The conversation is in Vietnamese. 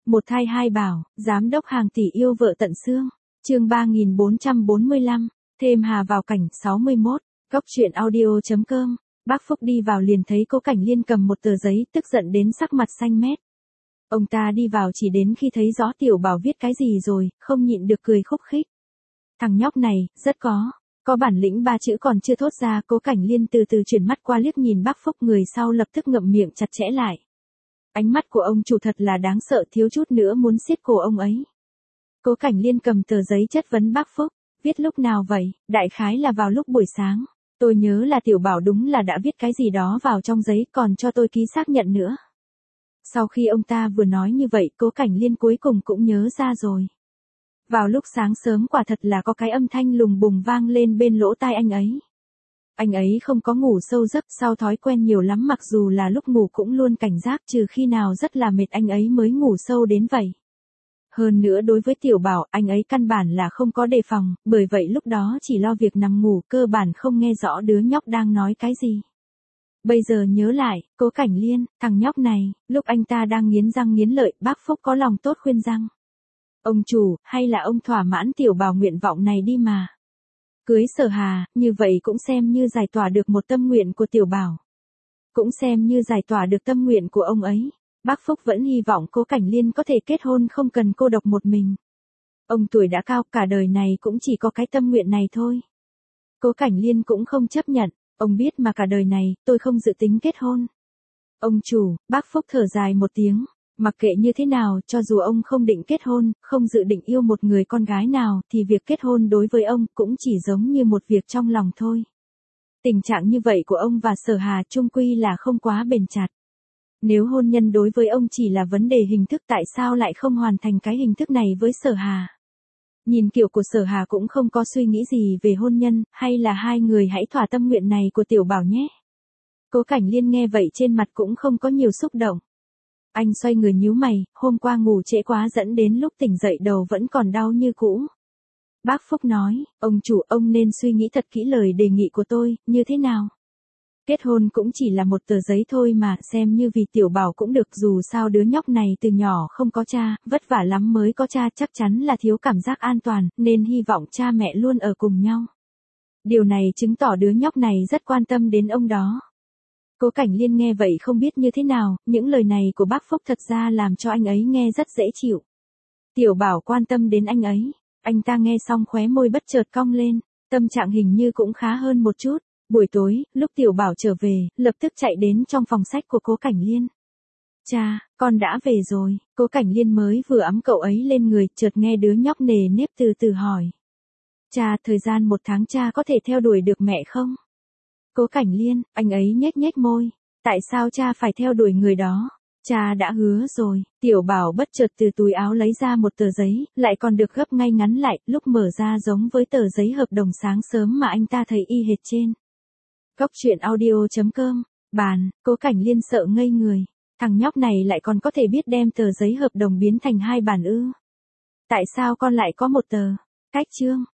Một thai hai bảo, giám đốc hàng tỷ yêu vợ tận xương. Chương 3445, thêm Hà vào cảnh 61, góc truyện audio.com. Bác Phúc đi vào liền thấy Cố Cảnh Liên cầm một tờ giấy, tức giận đến sắc mặt xanh mét. Ông ta đi vào chỉ đến khi thấy rõ Tiểu Bảo viết cái gì rồi, không nhịn được cười khúc khích. Thằng nhóc này, rất có bản lĩnh, ba chữ còn chưa thốt ra, Cố Cảnh Liên từ từ chuyển mắt qua liếc nhìn bác Phúc, người sau lập tức ngậm miệng chặt chẽ lại. Ánh mắt của ông chủ thật là đáng sợ, thiếu chút nữa muốn siết cổ ông ấy. Cố Cảnh Liên cầm tờ giấy chất vấn bác Phúc, viết lúc nào vậy? Đại khái là vào lúc buổi sáng. Tôi nhớ là Tiểu Bảo đúng là đã viết cái gì đó vào trong giấy, còn cho tôi ký xác nhận nữa. Sau khi ông ta vừa nói như vậy, Cố Cảnh Liên cuối cùng cũng nhớ ra rồi. Vào lúc sáng sớm quả thật là có cái âm thanh lùng bùng vang lên bên lỗ tai anh ấy. Anh ấy không có ngủ sâu giấc, sau thói quen nhiều lắm, mặc dù là lúc ngủ cũng luôn cảnh giác, trừ khi nào rất là mệt anh ấy mới ngủ sâu đến vậy. Hơn nữa đối với Tiểu Bảo, anh ấy căn bản là không có đề phòng, bởi vậy lúc đó chỉ lo việc nằm ngủ, cơ bản không nghe rõ đứa nhóc đang nói cái gì. Bây giờ nhớ lại, Cố Cảnh Liên, thằng nhóc này, lúc anh ta đang nghiến răng nghiến lợi, bác Phúc có lòng tốt khuyên răng. Ông chủ, hay là ông thỏa mãn Tiểu Bảo nguyện vọng này đi mà. Cưới Sở Hà, như vậy cũng xem như giải tỏa được một tâm nguyện của Tiểu Bảo. Cũng xem như giải tỏa được tâm nguyện của ông ấy. Bác Phúc vẫn hy vọng Cố Cảnh Liên có thể kết hôn không cần cô độc một mình. Ông tuổi đã cao, cả đời này cũng chỉ có cái tâm nguyện này thôi. Cố Cảnh Liên cũng không chấp nhận, ông biết mà cả đời này, tôi không dự tính kết hôn. Ông chủ, bác Phúc thở dài một tiếng, mặc kệ như thế nào, cho dù ông không định kết hôn, không dự định yêu một người con gái nào, thì việc kết hôn đối với ông cũng chỉ giống như một việc trong lòng thôi. Tình trạng như vậy của ông và Sở Hà chung quy là không quá bền chặt. Nếu hôn nhân đối với ông chỉ là vấn đề hình thức, tại sao lại không hoàn thành cái hình thức này với Sở Hà? Nhìn kiểu của Sở Hà cũng không có suy nghĩ gì về hôn nhân, hay là hai người hãy thỏa tâm nguyện này của Tiểu Bảo nhé. Cố Cảnh Liên nghe vậy trên mặt cũng không có nhiều xúc động. Anh xoay người nhíu mày, hôm qua ngủ trễ quá dẫn đến lúc tỉnh dậy đầu vẫn còn đau như cũ. Bác Phúc nói, ông chủ, ông nên suy nghĩ thật kỹ lời đề nghị của tôi, như thế nào? Kết hôn cũng chỉ là một tờ giấy thôi mà, xem như vì Tiểu Bảo cũng được, dù sao đứa nhóc này từ nhỏ không có cha, vất vả lắm mới có cha, chắc chắn là thiếu cảm giác an toàn, nên hy vọng cha mẹ luôn ở cùng nhau. Điều này chứng tỏ đứa nhóc này rất quan tâm đến ông đó. Cố Cảnh Liên nghe vậy không biết như thế nào, những lời này của bác Phúc thật ra làm cho anh ấy nghe rất dễ chịu. Tiểu Bảo quan tâm đến anh ấy, anh ta nghe xong khóe môi bất chợt cong lên, tâm trạng hình như cũng khá hơn một chút. Buổi tối, lúc Tiểu Bảo trở về, lập tức chạy đến trong phòng sách của Cố Cảnh Liên. Cha, con đã về rồi. Cố Cảnh Liên mới vừa ẵm cậu ấy lên người, chợt nghe đứa nhóc nề nếp từ từ hỏi. Cha, thời gian 1 tháng cha có thể theo đuổi được mẹ không? Cố Cảnh Liên, anh ấy nhếch nhếch môi. Tại sao cha phải theo đuổi người đó? Cha đã hứa rồi. Tiểu Bảo bất chợt từ túi áo lấy ra một tờ giấy, lại còn được gấp ngay ngắn lại, lúc mở ra giống với tờ giấy hợp đồng sáng sớm mà anh ta thấy y hệt trên. Góc truyện audio.com, bàn, Cố Cảnh Liên sợ ngây người. Thằng nhóc này lại còn có thể biết đem tờ giấy hợp đồng biến thành 2 bản ư? Tại sao con lại có một tờ? Cách chương.